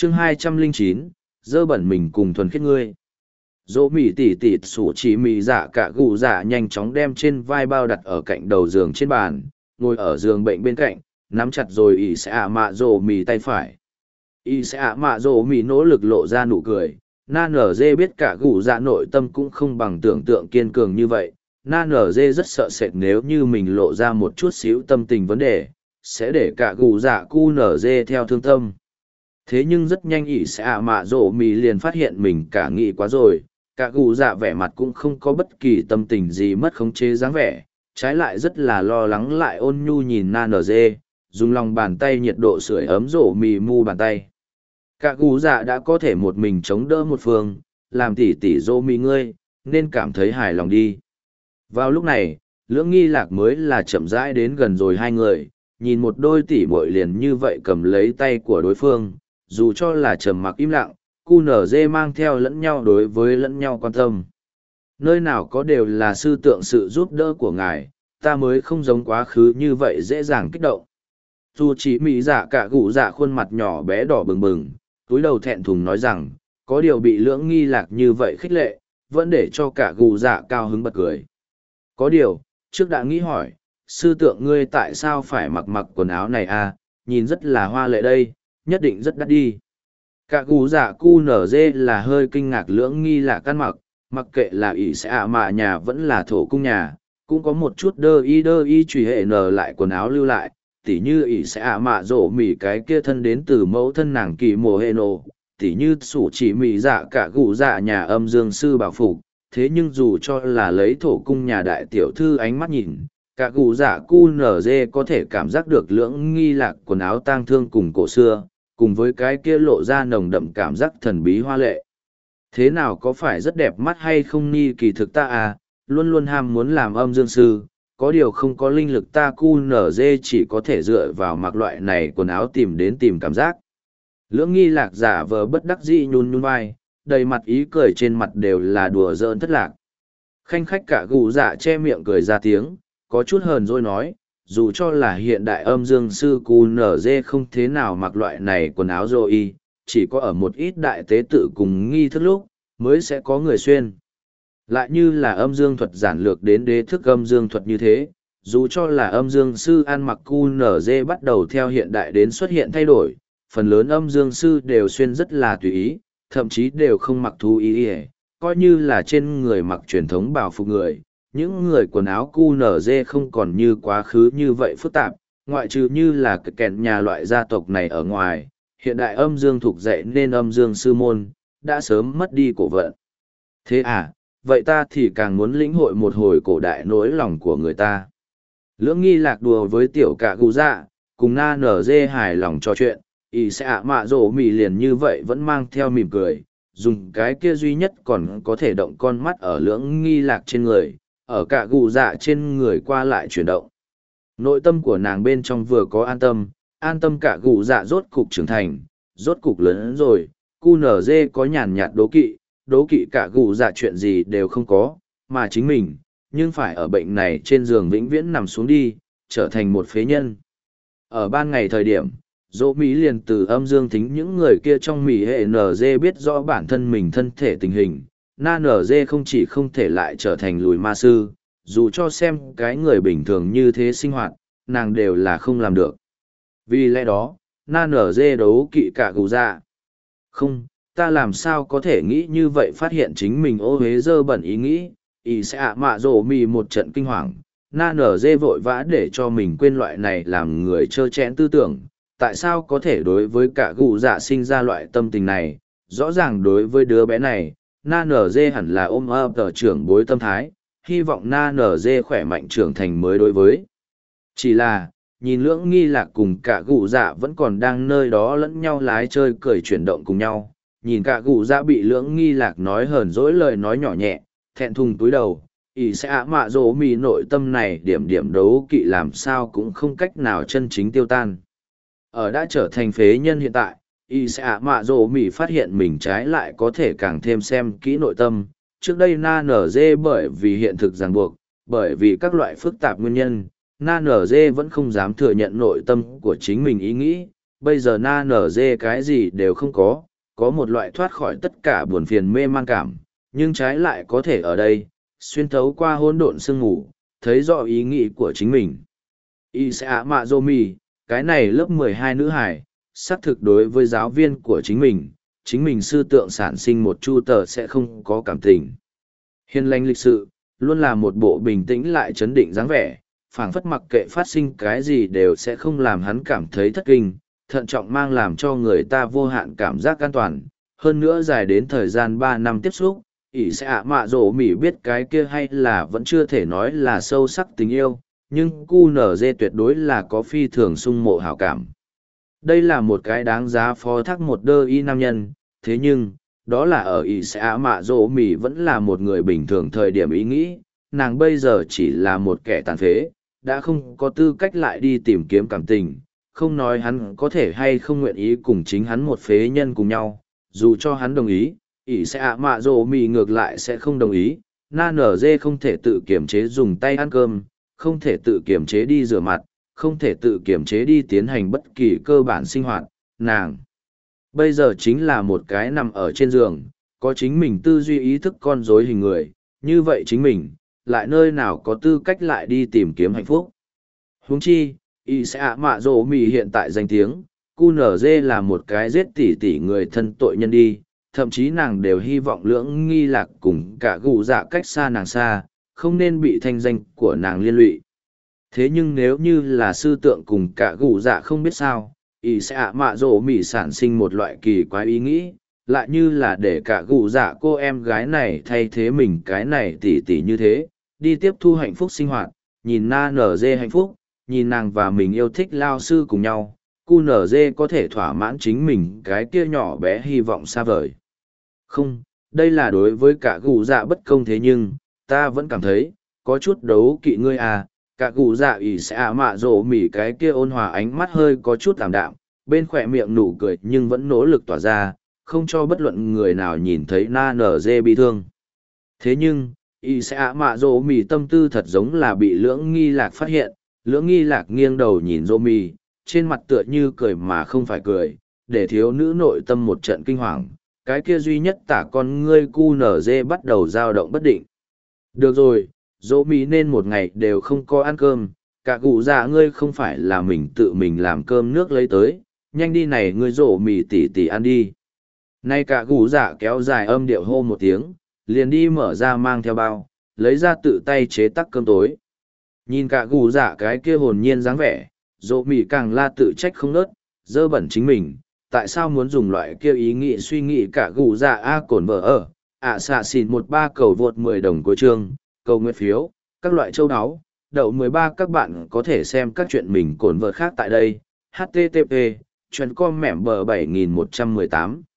chương 209, dơ bẩn mình cùng thuần khiết ngươi. Dỗ mỉ tỉ tỉ sủ chỉ mỉ dạ cả gù dạ nhanh chóng đem trên vai bao đặt ở cạnh đầu giường trên bàn, ngồi ở giường bệnh bên cạnh, nắm chặt rồi ỉ sẽ ạ mạ dỗ mỉ tay phải. Ỉ sẽ ạ mạ dỗ mỉ nỗ lực lộ ra nụ cười, na nở dê biết cả gù dạ nội tâm cũng không bằng tưởng tượng kiên cường như vậy. Na nở dê rất sợ sệt nếu như mình lộ ra một chút xíu tâm tình vấn đề, sẽ để cả gù dạ cu nở dê theo thương tâm. Thế nhưng rất nhanh ỷ sẽ ạ mạ rộ mì liền phát hiện mình cả nghĩ quá rồi, cả gù dạ vẻ mặt cũng không có bất kỳ tâm tình gì mất khống chế dáng vẻ, trái lại rất là lo lắng lại ôn nhu nhìn na nở dê, dùng lòng bàn tay nhiệt độ sưởi ấm rộ mì mu bàn tay. Cả gù dạ đã có thể một mình chống đỡ một phương, làm tỉ tỉ rộ mì ngươi, nên cảm thấy hài lòng đi. Vào lúc này, lưỡng nghi lạc mới là chậm rãi đến gần rồi hai người, nhìn một đôi tỉ muội liền như vậy cầm lấy tay của đối phương, dù cho là trầm mặc im lặng, QNZ mang theo lẫn nhau đối với lẫn nhau quan tâm. Nơi nào có đều là sư tượng sự giúp đỡ của ngài, ta mới không giống quá khứ như vậy dễ dàng kích động. Dù chỉ mỹ dạ cả gụ dạ khuôn mặt nhỏ bé đỏ bừng bừng, túi đầu thẹn thùng nói rằng, có điều bị lưỡng nghi lạc như vậy khích lệ, vẫn để cho cả gụ dạ cao hứng bật cười. Có điều, trước đã nghĩ hỏi, sư tượng ngươi tại sao phải mặc quần áo này à, nhìn rất là hoa lệ đây, nhất định rất đắt đi. Cả gù dạ cu nở dê là hơi kinh ngạc lưỡng nghi là căn mặc kệ là ỷ sẽ ạ mạ nhà vẫn là thổ cung nhà, cũng có một chút đơ y truy hệ nở lại quần áo lưu lại, tỉ như ỷ sẽ ạ mạ rổ mỉ cái kia thân đến từ mẫu thân nàng kỳ mồ hệ nổ, tỉ như sủ chỉ mỉ dạ cả gù dạ nhà âm dương sư bảo phục. Thế nhưng dù cho là lấy thổ cung nhà đại tiểu thư ánh mắt nhìn, cả gù dạ cu nở dê có thể cảm giác được lưỡng nghi lạc quần áo tang thương cùng cổ xưa, cùng với cái kia lộ ra nồng đậm cảm giác thần bí hoa lệ. Thế nào có phải rất đẹp mắt hay không ni kỳ thực ta à, luôn luôn ham muốn làm âm dương sư, có điều không có linh lực ta cu nở dê chỉ có thể dựa vào mặc loại này quần áo tìm cảm giác. Lưỡng nghi lạc giả vờ bất đắc dĩ nhún vai, đầy mặt ý cười trên mặt đều là đùa giỡn thất lạc. Khanh khách cả gù dạ che miệng cười ra tiếng, có chút hờn dỗi nói, dù cho là hiện đại âm dương sư cu nở dê không thế nào mặc loại này quần áo rồi, chỉ có ở một ít đại tế tự cùng nghi thức lúc, mới sẽ có người xuyên. Lại như là âm dương thuật giản lược đến đế thức âm dương thuật như thế, dù cho là âm dương sư ăn mặc cu nở dê bắt đầu theo hiện đại đến xuất hiện thay đổi, phần lớn âm dương sư đều xuyên rất là tùy ý, thậm chí đều không mặc thú ý ỉa, coi như là trên người mặc truyền thống bảo phục người, những người quần áo cu nở dê không còn như quá khứ như vậy phức tạp, ngoại trừ như là kẹn nhà loại gia tộc này ở ngoài, hiện đại âm dương thuộc dạy nên âm dương sư môn, đã sớm mất đi cổ vận. Thế à, vậy ta thì càng muốn lĩnh hội một hồi cổ đại nỗi lòng của người ta. Lưỡng nghi lạc đùa với tiểu cả gù dạ, cùng na nở dê hài lòng trò chuyện, ý sẽ ạ mạ rổ mì liền như vậy vẫn mang theo mỉm cười, dùng cái kia duy nhất còn có thể động con mắt ở lưỡng nghi lạc trên người, ở cả gù dạ trên người qua lại chuyển động. Nội tâm của nàng bên trong vừa có an tâm cả gù dạ rốt cục trưởng thành, rốt cục lớn rồi, cu nở dê có nhàn nhạt đố kỵ cả gù dạ chuyện gì đều không có, mà chính mình, nhưng phải ở bệnh này trên giường vĩnh viễn nằm xuống đi, trở thành một phế nhân. Ở ban ngày thời điểm, dỗ mỹ liền từ âm dương thính những người kia trong mỹ hệ NG biết rõ bản thân mình thân thể tình hình, na NG không chỉ không thể lại trở thành lùi ma sư, dù cho xem cái người bình thường như thế sinh hoạt, nàng đều là không làm được. Vì lẽ đó, na NG đấu kỵ cả gù dạ. Không, ta làm sao có thể nghĩ như vậy phát hiện chính mình ô hế dơ bẩn ý nghĩ, ý sẽ ạ mạ rổ mì một trận kinh hoàng, na NG vội vã để cho mình quên loại này làm người trơ chẽn tư tưởng. Tại sao có thể đối với cả gù dạ sinh ra loại tâm tình này, rõ ràng đối với đứa bé này, na nở dê hẳn là ôm ấp tờ trưởng bối tâm thái, hy vọng na nở dê khỏe mạnh trưởng thành mới đối với. Chỉ là, nhìn lưỡng nghi lạc cùng cả gù dạ vẫn còn đang nơi đó lẫn nhau lái chơi cười chuyển động cùng nhau, nhìn cả gù dạ bị lưỡng nghi lạc nói hờn dỗi lời nói nhỏ nhẹ, thẹn thùng túi đầu, ý sẽ ạ mạ dỗ mì nội tâm này điểm đấu kỵ làm sao cũng không cách nào chân chính tiêu tan. Ở đã trở thành phế nhân hiện tại, y sẽ ạ mạ rổ mỉ phát hiện mình trái lại có thể càng thêm xem kỹ nội tâm. Trước đây na nở dê bởi vì hiện thực ràng buộc, bởi vì các loại phức tạp nguyên nhân, na nở dê vẫn không dám thừa nhận nội tâm của chính mình ý nghĩ, Bây giờ na nở dê cái gì đều không có một loại thoát khỏi tất cả buồn phiền mê man cảm, nhưng trái lại có thể ở đây, xuyên thấu qua hỗn độn sương mù, thấy rõ ý nghĩ của chính mình. Y sẽ ạ mạ dô mì, cái này lớp 12 nữ hải, xác thực đối với giáo viên của chính mình sư tượng sản sinh một chu tờ sẽ không có cảm tình. Hiền lành lịch sự, luôn là một bộ bình tĩnh lại chấn định dáng vẻ, phảng phất mặc kệ phát sinh cái gì đều sẽ không làm hắn cảm thấy thất kinh, thận trọng mang làm cho người ta vô hạn cảm giác an toàn. Hơn nữa dài đến thời gian 3 năm tiếp xúc, ỷ sẽ ạ mạ rổ mỉ biết cái kia hay là vẫn chưa thể nói là sâu sắc tình yêu, nhưng cu nở dê tuyệt đối là có phi thường sung mộ hảo cảm. Đây là một cái đáng giá phó thác một đơ y nam nhân, thế nhưng, đó là ở ỷ sẽ ạ mạ rổ mỉ vẫn là một người bình thường thời điểm ý nghĩ, nàng bây giờ chỉ là một kẻ tàn phế, đã không có tư cách lại đi tìm kiếm cảm tình, không nói hắn có thể hay không nguyện ý cùng chính hắn một phế nhân cùng nhau, dù cho hắn đồng ý, ỷ sẽ ạ mạ rổ mỉ ngược lại sẽ không đồng ý, na nở dê không thể tự kiểm chế dùng tay ăn cơm, không thể tự kiểm chế đi rửa mặt, không thể tự kiểm chế đi tiến hành bất kỳ cơ bản sinh hoạt, nàng. Bây giờ chính là một cái nằm ở trên giường, có chính mình tư duy ý thức con rối hình người, như vậy chính mình, lại nơi nào có tư cách lại đi tìm kiếm hạnh phúc. Huống chi, y sẽ ạ mạ rổ mì hiện tại danh tiếng, QNZ là một cái giết tỉ tỉ người thân tội nhân đi, thậm chí nàng đều hy vọng lưỡng nghi lạc cùng cả gù dạ cách xa nàng xa, không nên bị thanh danh của nàng liên lụy. Thế nhưng nếu như là sư tượng cùng cả gù dạ không biết sao, y sẽ ạ mạ rổ mì sản sinh một loại kỳ quái ý nghĩ, lại như là để cả gù dạ cô em gái này thay thế mình cái này tỉ tỉ như thế, đi tiếp thu hạnh phúc sinh hoạt, nhìn na nở dê hạnh phúc, nhìn nàng và mình yêu thích lao sư cùng nhau, cu nở dê có thể thỏa mãn chính mình cái kia nhỏ bé hy vọng xa vời. Không, đây là đối với cả gù dạ bất công thế nhưng, ta vẫn cảm thấy, có chút đấu kỵ ngươi à, cả gù dạ ỉ sẽ ạ mạ rổ mỉ cái kia ôn hòa ánh mắt hơi có chút tạm đạm, bên khỏe miệng nụ cười nhưng vẫn nỗ lực tỏa ra, không cho bất luận người nào nhìn thấy na nở dê bị thương. Thế nhưng, y sẽ ạ mạ rổ mì tâm tư thật giống là bị lưỡng nghi lạc phát hiện, lưỡng nghi lạc nghiêng đầu nhìn rổ mì, trên mặt tựa như cười mà không phải cười, để thiếu nữ nội tâm một trận kinh hoàng, cái kia duy nhất tả con ngươi cu nở dê bắt đầu dao động bất định. Được rồi, rổ mì nên một ngày đều không có ăn cơm, cả cụ già ngươi không phải là mình tự mình làm cơm nước lấy tới, nhanh đi này ngươi rổ mì tỉ tỉ ăn đi. Nay cả cụ già kéo dài âm điệu hô một tiếng, liền đi mở ra mang theo bao, lấy ra tự tay chế tắc cơm tối. Nhìn cả gù dạ cái kia hồn nhiên dáng vẻ, dỗ mỉ càng la tự trách không nớt, dơ bẩn chính mình, tại sao muốn dùng loại kia ý nghĩ suy nghĩ cả gù dạ cổn vợ ở, xạ xịn 13 cầu vượt 10 đồng của chương, cầu nguyện phiếu, các loại châu áo, đậu 13 các bạn có thể xem các chuyện mình cổn vợ khác tại đây, http, chuyện com mẻm bờ 7118.